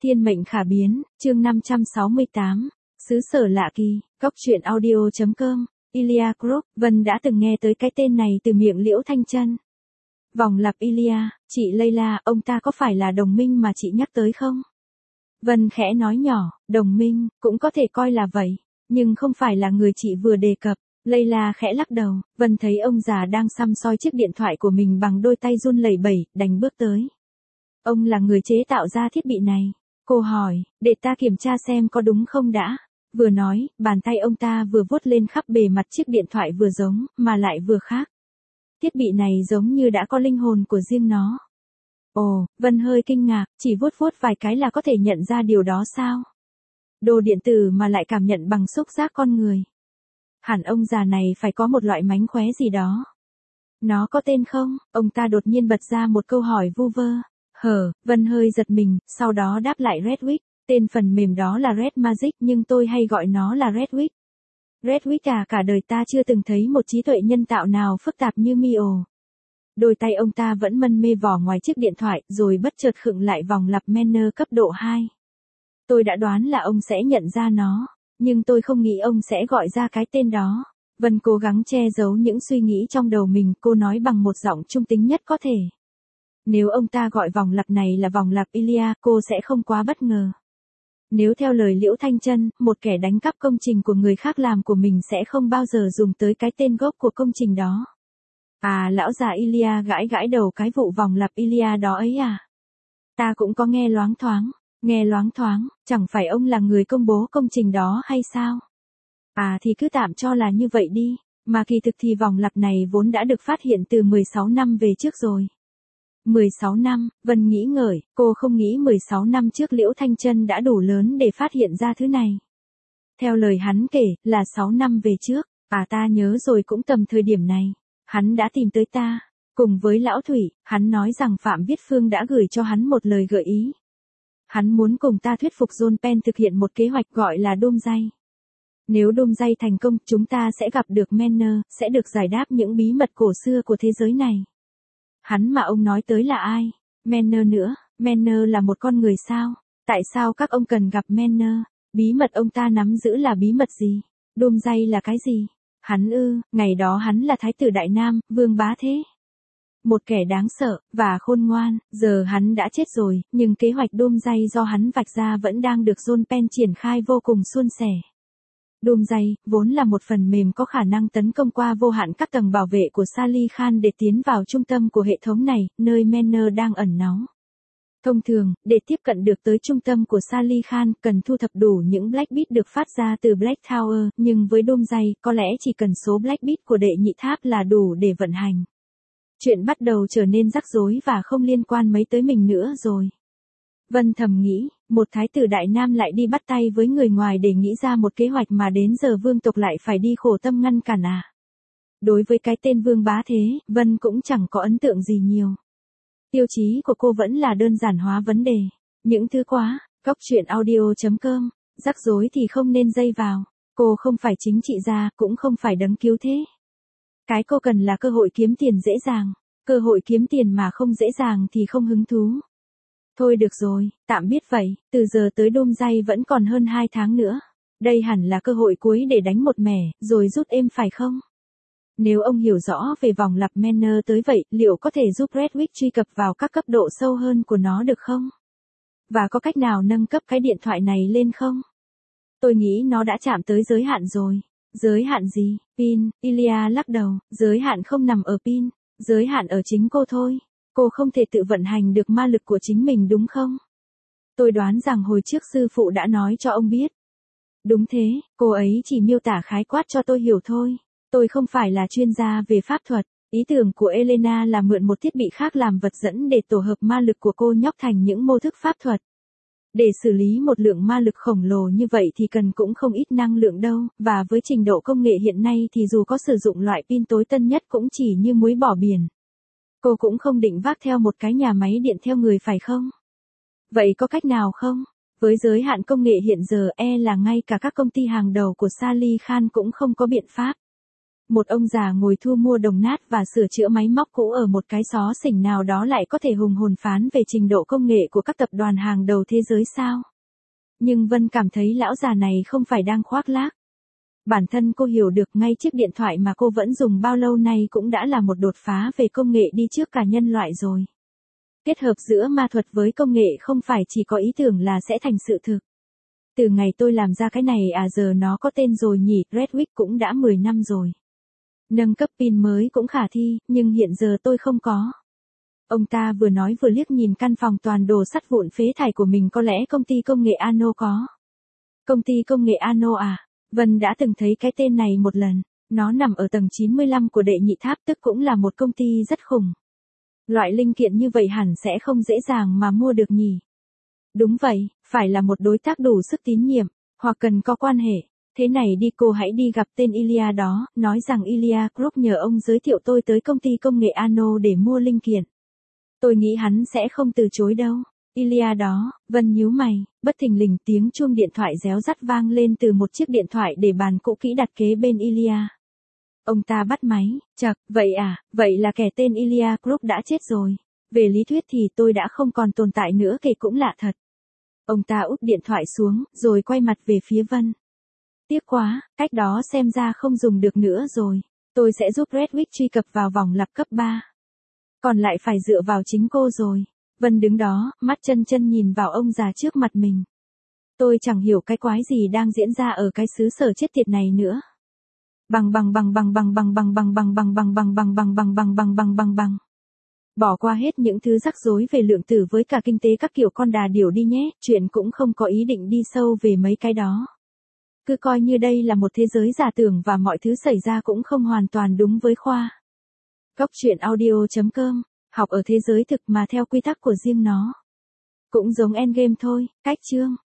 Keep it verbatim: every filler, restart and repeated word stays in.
Thiên mệnh khả biến, chương năm trăm sáu mươi tám, xứ sở lạ kỳ, góc truyện audio chấm com, Ilia Group. Vân đã từng nghe tới cái tên này từ miệng Liễu Thanh Chân. Vòng lặp Ilia, chị Layla, ông ta có phải là đồng minh mà chị nhắc tới không? Vân khẽ nói nhỏ, đồng minh, cũng có thể coi là vậy, nhưng không phải là người chị vừa đề cập. Layla khẽ lắc đầu, Vân thấy ông già đang săm soi chiếc điện thoại của mình bằng đôi tay run lẩy bẩy, đành bước tới. Ông là người chế tạo ra thiết bị này. Cô hỏi, để ta kiểm tra xem có đúng không đã. Vừa nói, bàn tay ông ta vừa vuốt lên khắp bề mặt chiếc điện thoại vừa giống, mà lại vừa khác. Thiết bị này giống như đã có linh hồn của riêng nó. Ồ, Vân hơi kinh ngạc, chỉ vuốt vuốt vài cái là có thể nhận ra điều đó sao? Đồ điện tử mà lại cảm nhận bằng xúc giác con người. Hẳn ông già này phải có một loại mánh khóe gì đó. Nó có tên không? Ông ta đột nhiên bật ra một câu hỏi vu vơ. Hờ, Vân hơi giật mình, sau đó đáp lại Redwick. Tên phần mềm đó là Red Magic nhưng tôi hay gọi nó là Redwick. Redwick à, cả đời ta chưa từng thấy một trí tuệ nhân tạo nào phức tạp như Mio. Đôi tay ông ta vẫn mân mê vỏ ngoài chiếc điện thoại rồi bất chợt khựng lại vòng lặp Manner cấp độ hai. Tôi đã đoán là ông sẽ nhận ra nó, nhưng tôi không nghĩ ông sẽ gọi ra cái tên đó. Vân cố gắng che giấu những suy nghĩ trong đầu mình, cô nói bằng một giọng trung tính nhất có thể. Nếu ông ta gọi vòng lặp này là vòng lặp Ilia, cô sẽ không quá bất ngờ. Nếu theo lời Liễu Thanh Chân, một kẻ đánh cắp công trình của người khác làm của mình sẽ không bao giờ dùng tới cái tên gốc của công trình đó. À, lão già Ilia gãi gãi đầu, cái vụ vòng lặp Ilia đó ấy à? Ta cũng có nghe loáng thoáng, nghe loáng thoáng, chẳng phải ông là người công bố công trình đó hay sao? À thì cứ tạm cho là như vậy đi, mà kỳ thực thì vòng lặp này vốn đã được phát hiện từ mười sáu năm về trước rồi. mười sáu năm, Vân nghĩ ngợi, cô không nghĩ mười sáu năm trước Liễu Thanh Chân đã đủ lớn để phát hiện ra thứ này. Theo lời hắn kể, là sáu năm về trước, à ta nhớ rồi, cũng tầm thời điểm này, hắn đã tìm tới ta. Cùng với Lão Thủy, hắn nói rằng Phạm Viết Phương đã gửi cho hắn một lời gợi ý. Hắn muốn cùng ta thuyết phục John Penn thực hiện một kế hoạch gọi là Đôm Dây. Nếu Đôm Dây thành công, chúng ta sẽ gặp được Manner, sẽ được giải đáp những bí mật cổ xưa của thế giới này. Hắn mà ông nói tới là ai? Manner nữa, Manner là một con người sao? Tại sao các ông cần gặp Manner? Bí mật ông ta nắm giữ là bí mật gì? Đôm Dây là cái gì? Hắn ư, ngày đó hắn là Thái tử Đại Nam, Vương Bá Thế. Một kẻ đáng sợ, và khôn ngoan, giờ hắn đã chết rồi, nhưng kế hoạch Đôm Dây do hắn vạch ra vẫn đang được John Penn triển khai vô cùng suôn sẻ. Đôm Dây, vốn là một phần mềm có khả năng tấn công qua vô hạn các tầng bảo vệ của Salih Khan để tiến vào trung tâm của hệ thống này, nơi Manner đang ẩn náu. Thông thường, để tiếp cận được tới trung tâm của Salih Khan, cần thu thập đủ những Black Bit được phát ra từ Black Tower, nhưng với Đôm Dây, có lẽ chỉ cần số Black Bit của đệ nhị tháp là đủ để vận hành. Chuyện bắt đầu trở nên rắc rối và không liên quan mấy tới mình nữa rồi. Vân thầm nghĩ, một thái tử Đại Nam lại đi bắt tay với người ngoài để nghĩ ra một kế hoạch mà đến giờ vương tộc lại phải đi khổ tâm ngăn cản à. Đối với cái tên Vương Bá Thế, Vân cũng chẳng có ấn tượng gì nhiều. Tiêu chí của cô vẫn là đơn giản hóa vấn đề. Những thứ quá, góc truyện audio chấm com, rắc rối thì không nên dây vào. Cô không phải chính trị gia, cũng không phải đấng cứu thế. Cái cô cần là cơ hội kiếm tiền dễ dàng. Cơ hội kiếm tiền mà không dễ dàng thì không hứng thú. Thôi được rồi, tạm biết vậy, từ giờ tới Đôm Dây vẫn còn hơn hai tháng nữa. Đây hẳn là cơ hội cuối để đánh một mẻ, rồi rút êm phải không? Nếu ông hiểu rõ về vòng lặp Manner tới vậy, liệu có thể giúp Redwick truy cập vào các cấp độ sâu hơn của nó được không? Và có cách nào nâng cấp cái điện thoại này lên không? Tôi nghĩ nó đã chạm tới giới hạn rồi. Giới hạn gì? Pin, Ilia lắc đầu, giới hạn không nằm ở pin, giới hạn ở chính cô thôi. Cô không thể tự vận hành được ma lực của chính mình đúng không? Tôi đoán rằng hồi trước sư phụ đã nói cho ông biết. Đúng thế, cô ấy chỉ miêu tả khái quát cho tôi hiểu thôi. Tôi không phải là chuyên gia về pháp thuật. Ý tưởng của Elena là mượn một thiết bị khác làm vật dẫn để tổ hợp ma lực của cô nhóc thành những mô thức pháp thuật. Để xử lý một lượng ma lực khổng lồ như vậy thì cần cũng không ít năng lượng đâu, và với trình độ công nghệ hiện nay thì dù có sử dụng loại pin tối tân nhất cũng chỉ như muối bỏ biển. Cô cũng không định vác theo một cái nhà máy điện theo người phải không? Vậy có cách nào không? Với giới hạn công nghệ hiện giờ e là ngay cả các công ty hàng đầu của Salih Khan cũng không có biện pháp. Một ông già ngồi thu mua đồng nát và sửa chữa máy móc cũ ở một cái xó xỉnh nào đó lại có thể hùng hồn phán về trình độ công nghệ của các tập đoàn hàng đầu thế giới sao? Nhưng Vân cảm thấy lão già này không phải đang khoác lác. Bản thân cô hiểu được ngay chiếc điện thoại mà cô vẫn dùng bao lâu nay cũng đã là một đột phá về công nghệ đi trước cả nhân loại rồi. Kết hợp giữa ma thuật với công nghệ không phải chỉ có ý tưởng là sẽ thành sự thực. Từ ngày tôi làm ra cái này à giờ nó có tên rồi nhỉ, Redwick cũng đã mười năm rồi. Nâng cấp pin mới cũng khả thi, nhưng hiện giờ tôi không có. Ông ta vừa nói vừa liếc nhìn căn phòng toàn đồ sắt vụn phế thải của mình, có lẽ công ty công nghệ Ano có. Công ty công nghệ Ano à? Vân đã từng thấy cái tên này một lần. Nó nằm ở tầng chín mươi lăm của đệ nhị tháp, tức cũng là một công ty rất khủng. Loại linh kiện như vậy hẳn sẽ không dễ dàng mà mua được nhỉ? Đúng vậy, phải là một đối tác đủ sức tín nhiệm, hoặc cần có quan hệ. Thế này đi, cô hãy đi gặp tên Ilya đó, nói rằng Ilya Group nhờ ông giới thiệu tôi tới công ty công nghệ Ano để mua linh kiện. Tôi nghĩ hắn sẽ không từ chối đâu. Ilya đó. Vân nhíu mày, bất thình lình tiếng chuông điện thoại réo rắt vang lên từ một chiếc điện thoại để bàn cũ kỹ đặt kế bên Ilya. Ông ta bắt máy, chậc, vậy à, vậy là kẻ tên Ilya Group đã chết rồi. Về lý thuyết thì tôi đã không còn tồn tại nữa, kể cũng lạ thật. Ông ta úp điện thoại xuống, rồi quay mặt về phía Vân. Tiếc quá, cách đó xem ra không dùng được nữa rồi. Tôi sẽ giúp Redwick truy cập vào vòng lặp cấp ba. Còn lại phải dựa vào chính cô rồi. Vân đứng đó, mắt chân chân nhìn vào ông già trước mặt mình. Tôi chẳng hiểu cái quái gì đang diễn ra ở cái xứ sở chết tiệt này nữa. Bằng bằng bằng bằng bằng bằng bằng bằng bằng bằng bằng bằng bằng bằng bằng bằng bằng bằng bằng bằng. Bỏ qua hết những thứ rắc rối về lượng tử với cả kinh tế các kiểu con đà điểu đi nhé, chuyện cũng không có ý định đi sâu về mấy cái đó. Cứ coi như đây là một thế giới giả tưởng và mọi thứ xảy ra cũng không hoàn toàn đúng với khoa. Góc truyện audio chấm com, học ở thế giới thực mà theo quy tắc của riêng nó. Cũng giống Endgame thôi, cách chương.